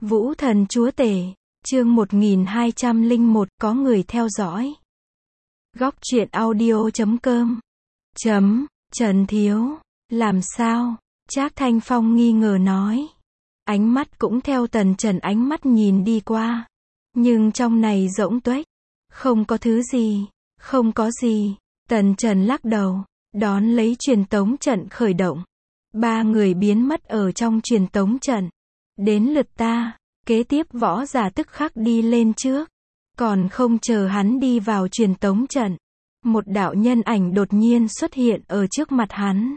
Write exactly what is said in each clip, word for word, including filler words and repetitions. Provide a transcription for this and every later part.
Vũ Thần Chúa Tể, chương một nghìn hai trăm lẻ một, có người theo dõi. Góc truyện audio chấm com. Chấm, Trần Thiếu, làm sao? Trác Thanh Phong nghi ngờ nói. Ánh mắt cũng theo Tần Trần ánh mắt nhìn đi qua. Nhưng trong này rỗng tuếch. Không có thứ gì, không có gì. Tần Trần lắc đầu, đón lấy truyền tống trận khởi động. Ba người biến mất ở trong truyền tống trận. Đến lượt ta, kế tiếp võ giả tức khắc đi lên trước. Còn không chờ hắn đi vào truyền tống trận. Một đạo nhân ảnh đột nhiên xuất hiện ở trước mặt hắn.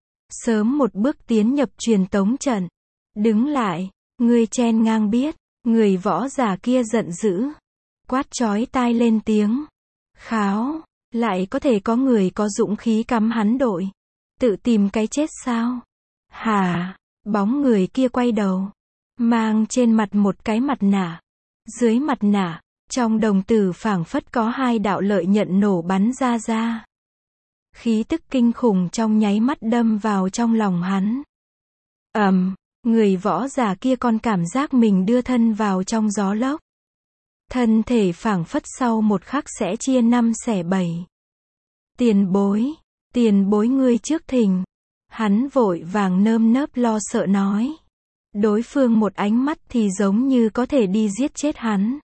Sớm một bước tiến nhập truyền tống trận. Đứng lại, ngươi chen ngang biết. Người võ giả kia giận dữ. Quát chói tai lên tiếng. Kháo, lại có thể có người có dũng khí cắm hắn đội. Tự tìm cái chết sao? Hả? Bóng người kia quay đầu. Mang trên mặt một cái mặt nạ. Dưới mặt nạ, trong đồng tử phảng phất có hai đạo lợi nhận nổ bắn ra ra. Khí tức kinh khủng trong nháy mắt đâm vào trong lòng hắn. Ầm, người võ giả kia còn cảm giác mình đưa thân vào trong gió lốc. Thân thể phảng phất sau một khắc sẽ chia năm xẻ bảy. Tiền bối, tiền bối ngươi trước thình. Hắn vội vàng nơm nớp lo sợ nói. Đối phương một ánh mắt thì giống như có thể đi giết chết hắn.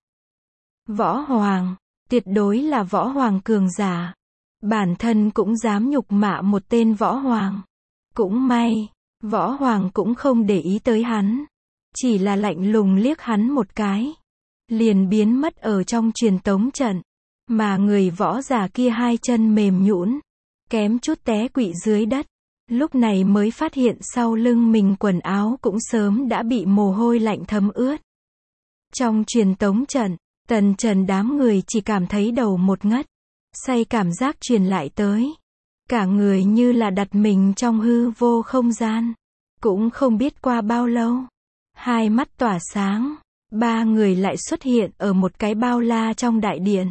Võ Hoàng, tuyệt đối là Võ Hoàng cường giả. Bản thân cũng dám nhục mạ một tên Võ Hoàng. Cũng may, Võ Hoàng cũng không để ý tới hắn. Chỉ là lạnh lùng liếc hắn một cái. Liền biến mất ở trong truyền tống trận. Mà người võ giả kia hai chân mềm nhũn, kém chút té quỵ dưới đất. Lúc này mới phát hiện sau lưng mình quần áo cũng sớm đã bị mồ hôi lạnh thấm ướt. Trong truyền tống trận, Tần Trần đám người chỉ cảm thấy đầu một ngất. Say cảm giác truyền lại tới. Cả người như là đặt mình trong hư vô không gian. Cũng không biết qua bao lâu. Hai mắt tỏa sáng. Ba người lại xuất hiện ở một cái bao la trong đại điện.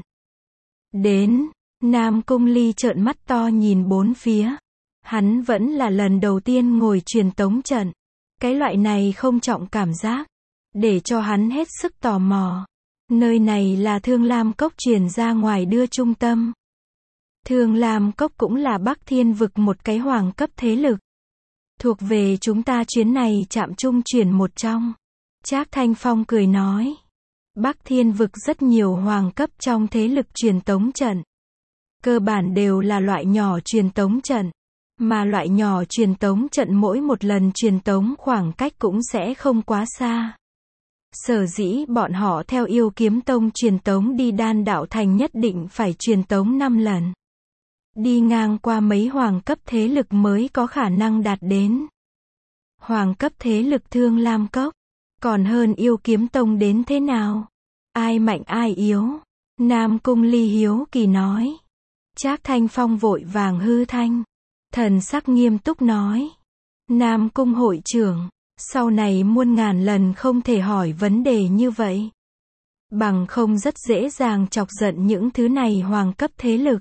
Đến, Nam Cung Ly trợn mắt to nhìn bốn phía. Hắn vẫn là lần đầu tiên ngồi truyền tống trận. Cái loại này không trọng cảm giác. Để cho hắn hết sức tò mò. Nơi này là Thương Lam Cốc truyền ra ngoài đưa trung tâm. Thương Lam Cốc cũng là Bắc Thiên vực một cái hoàng cấp thế lực. Thuộc về chúng ta chuyến này chạm trung chuyển một trong. Trác Thanh Phong cười nói. Bắc Thiên vực rất nhiều hoàng cấp trong thế lực truyền tống trận. Cơ bản đều là loại nhỏ truyền tống trận. Mà loại nhỏ truyền tống trận mỗi một lần truyền tống khoảng cách cũng sẽ không quá xa. Sở dĩ bọn họ theo Yêu Kiếm Tông truyền tống đi Đan Đạo Thành nhất định phải truyền tống năm lần. Đi ngang qua mấy hoàng cấp thế lực mới có khả năng đạt đến. Hoàng cấp thế lực Thương Lam Cốc. Còn hơn Yêu Kiếm Tông đến thế nào? Ai mạnh ai yếu? Nam Cung Ly hiếu kỳ nói. Trác Thanh Phong vội vàng hư thanh. Thần sắc nghiêm túc nói. Nam Cung hội trưởng, sau này muôn ngàn lần không thể hỏi vấn đề như vậy. Bằng không rất dễ dàng chọc giận những thứ này hoàng cấp thế lực.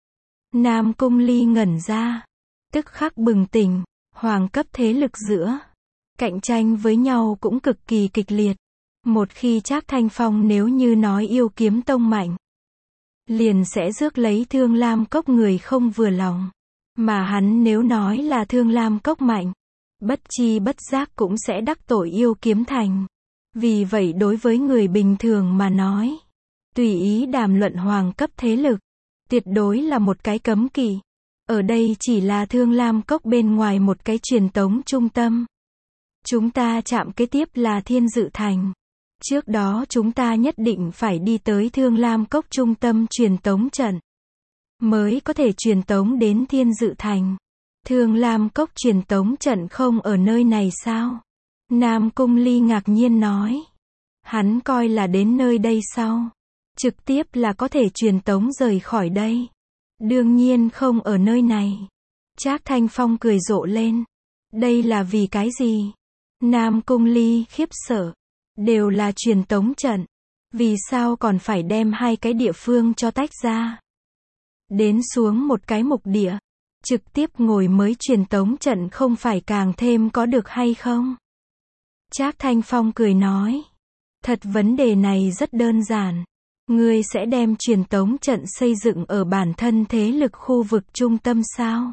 Nam Cung Ly ngẩn ra. Tức khắc bừng tỉnh, hoàng cấp thế lực giữa. Cạnh tranh với nhau cũng cực kỳ kịch liệt. Một khi Trác Thanh Phong nếu như nói Yêu Kiếm Tông mạnh. Liền sẽ rước lấy Thương Lam Cốc người không vừa lòng. Mà hắn nếu nói là Thương Lam Cốc mạnh. Bất chi bất giác cũng sẽ đắc tội Yêu Kiếm Thành. Vì vậy đối với người bình thường mà nói. Tùy ý đàm luận hoàng cấp thế lực. Tuyệt đối là một cái cấm kỵ. Ở đây chỉ là Thương Lam Cốc bên ngoài một cái truyền tống trung tâm. Chúng ta chạm kế tiếp là Thiên Dự Thành. Trước đó chúng ta nhất định phải đi tới Thương Lam Cốc trung tâm truyền tống trận. Mới có thể truyền tống đến Thiên Dự Thành. Thương Lam Cốc truyền tống trận không ở nơi này sao? Nam Cung Ly ngạc nhiên nói. Hắn coi là đến nơi đây sau. Trực tiếp là có thể truyền tống rời khỏi đây. Đương nhiên không ở nơi này. Trác Thanh Phong cười rộ lên. Đây là vì cái gì? Nam Cung Ly khiếp sợ. Đều là truyền tống trận. Vì sao còn phải đem hai cái địa phương cho tách ra? Đến xuống một cái mục địa. Trực tiếp ngồi mới truyền tống trận không phải càng thêm có được hay không? Trác Thanh Phong cười nói. Thật vấn đề này rất đơn giản. Ngươi sẽ đem truyền tống trận xây dựng ở bản thân thế lực khu vực trung tâm sao?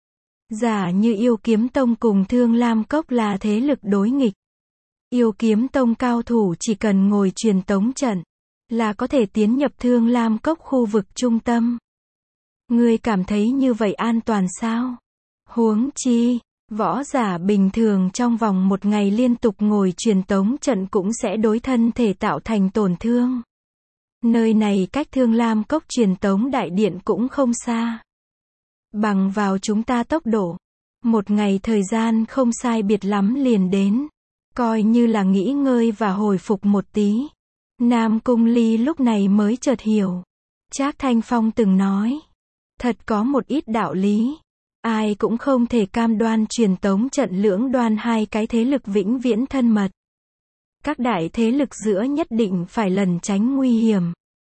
Giả như Yêu Kiếm Tông cùng Thương Lam Cốc là thế lực đối nghịch. Yêu Kiếm Tông cao thủ chỉ cần ngồi truyền tống trận, là có thể tiến nhập Thương Lam Cốc khu vực trung tâm. Ngươi cảm thấy như vậy an toàn sao? Huống chi, võ giả bình thường trong vòng một ngày liên tục ngồi truyền tống trận cũng sẽ đối thân thể tạo thành tổn thương. Nơi này cách Thương Lam Cốc truyền tống đại điện cũng không xa. Bằng vào chúng ta tốc độ, một ngày thời gian không sai biệt lắm liền đến. Coi như là nghỉ ngơi và hồi phục một tí. Nam Cung Ly lúc này mới chợt hiểu. Trác Thanh Phong từng nói. Thật có một ít đạo lý. Ai cũng không thể cam đoan truyền tống trận lưỡng đoan hai cái thế lực vĩnh viễn thân mật. Các đại thế lực giữa nhất định phải lẩn tránh nguy hiểm.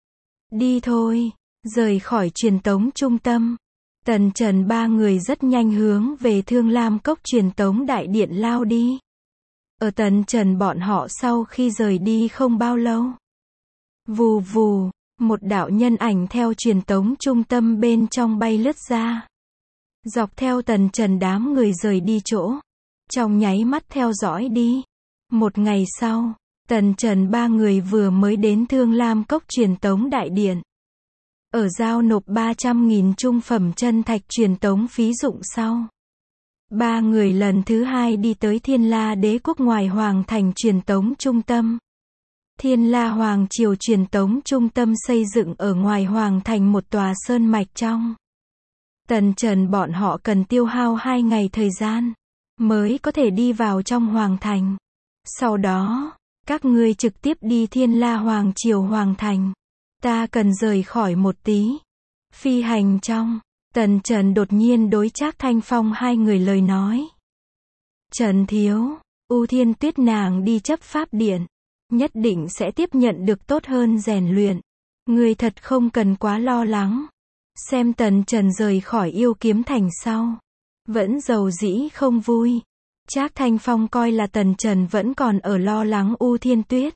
Đi thôi, rời khỏi truyền tống trung tâm. Tần Trần ba người rất nhanh hướng về Thương Lam Cốc truyền tống đại điện lao đi. Ở Tần Trần bọn họ sau khi rời đi không bao lâu. Vù vù, một đạo nhân ảnh theo truyền tống trung tâm bên trong bay lướt ra. Dọc theo Tần Trần đám người rời đi chỗ. Trong nháy mắt theo dõi đi. Một ngày sau, Tần Trần ba người vừa mới đến Thương Lam Cốc truyền tống đại điện. Ở giao nộp ba trăm nghìn trung phẩm chân thạch truyền tống phí dụng sau. Ba người lần thứ hai đi tới Thiên La Đế quốc ngoài Hoàng thành truyền tống trung tâm. Thiên La Hoàng triều truyền tống trung tâm xây dựng ở ngoài Hoàng thành một tòa sơn mạch trong. Tần Trần bọn họ cần tiêu hao hai ngày thời gian, mới có thể đi vào trong Hoàng thành. Sau đó, các ngươi trực tiếp đi Thiên La Hoàng triều Hoàng thành. Ta cần rời khỏi một tí. Phi hành trong, Tần Trần đột nhiên đối Trác Thanh Phong hai người lời nói. Trần thiếu, U Thiên Tuyết nàng đi chấp pháp điện, nhất định sẽ tiếp nhận được tốt hơn rèn luyện. Ngươi thật không cần quá lo lắng. Xem Tần Trần rời khỏi Yêu Kiếm thành sau, vẫn dầu dĩ không vui. Trác Thanh Phong coi là Tần Trần vẫn còn ở lo lắng U Thiên Tuyết.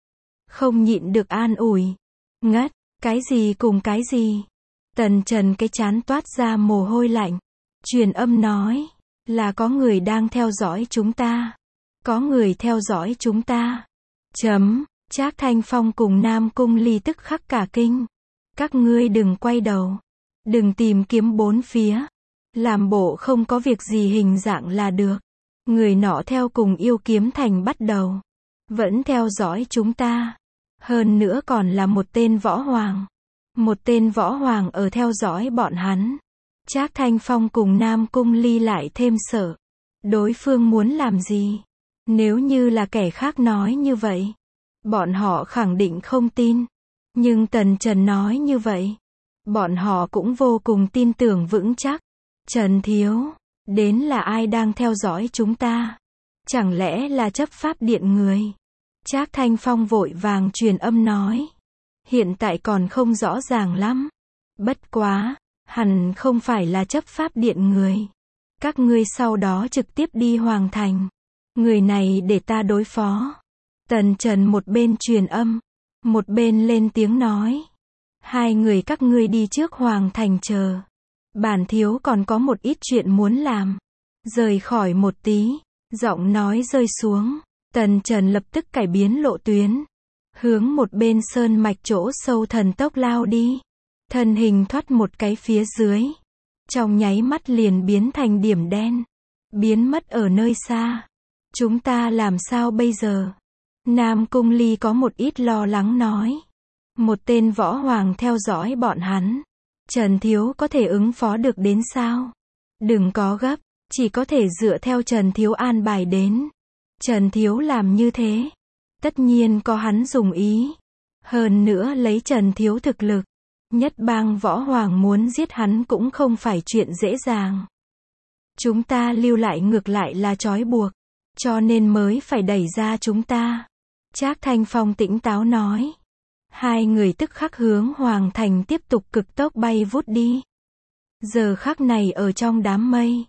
Không nhịn được an ủi. Ngất, cái gì cùng cái gì? Tần Trần cái trán toát ra mồ hôi lạnh. Truyền âm nói, là có người đang theo dõi chúng ta. Có người theo dõi chúng ta. Chấm, Trác Thanh Phong cùng Nam Cung Ly tức khắc cả kinh. Các ngươi đừng quay đầu. Đừng tìm kiếm bốn phía. Làm bộ không có việc gì hình dạng là được. Người nọ theo cùng Yêu Kiếm thành bắt đầu. Vẫn theo dõi chúng ta. Hơn nữa còn là một tên võ hoàng. Một tên võ hoàng ở theo dõi bọn hắn. Trác Thanh Phong cùng Nam Cung Ly lại thêm sợ. Đối phương muốn làm gì? Nếu như là kẻ khác nói như vậy, bọn họ khẳng định không tin. Nhưng Tần Trần nói như vậy, bọn họ cũng vô cùng tin tưởng vững chắc. Trần thiếu, đến là ai đang theo dõi chúng ta? Chẳng lẽ là chấp pháp điện người? Trác Thanh Phong vội vàng truyền âm nói. Hiện tại còn không rõ ràng lắm. Bất quá, hẳn không phải là chấp pháp điện người. Các ngươi sau đó trực tiếp đi Hoàng thành. Người này để ta đối phó. Tần Trần một bên truyền âm, một bên lên tiếng nói. Hai người các ngươi đi trước Hoàng thành chờ. Bản thiếu còn có một ít chuyện muốn làm. Rời khỏi một tí. Giọng nói rơi xuống. Tần Trần lập tức cải biến lộ tuyến. Hướng một bên sơn mạch chỗ sâu thần tốc lao đi. Thân hình thoát một cái phía dưới. Trong nháy mắt liền biến thành điểm đen. Biến mất ở nơi xa. Chúng ta làm sao bây giờ? Nam Cung Ly có một ít lo lắng nói. Một tên võ hoàng theo dõi bọn hắn. Trần thiếu có thể ứng phó được đến sao? Đừng có gấp, chỉ có thể dựa theo Trần thiếu an bài đến. Trần thiếu làm như thế, tất nhiên có hắn dùng ý. Hơn nữa lấy Trần thiếu thực lực, nhất bang võ hoàng muốn giết hắn cũng không phải chuyện dễ dàng. Chúng ta lưu lại ngược lại là trói buộc, cho nên mới phải đẩy ra chúng ta. Trác Thanh Phong tỉnh táo nói. Hai người tức khắc hướng Hoàng thành tiếp tục cực tốc bay vút đi. Giờ khắc này ở trong đám mây,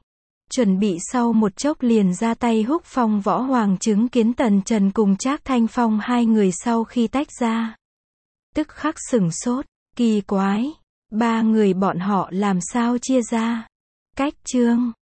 chuẩn bị sau một chốc liền ra tay húc phong Võ Hoàng chứng kiến Tần Trần cùng Trác Thanh Phong hai người sau khi tách ra. Tức khắc sửng sốt, kỳ quái, ba người bọn họ làm sao chia ra? Cách chương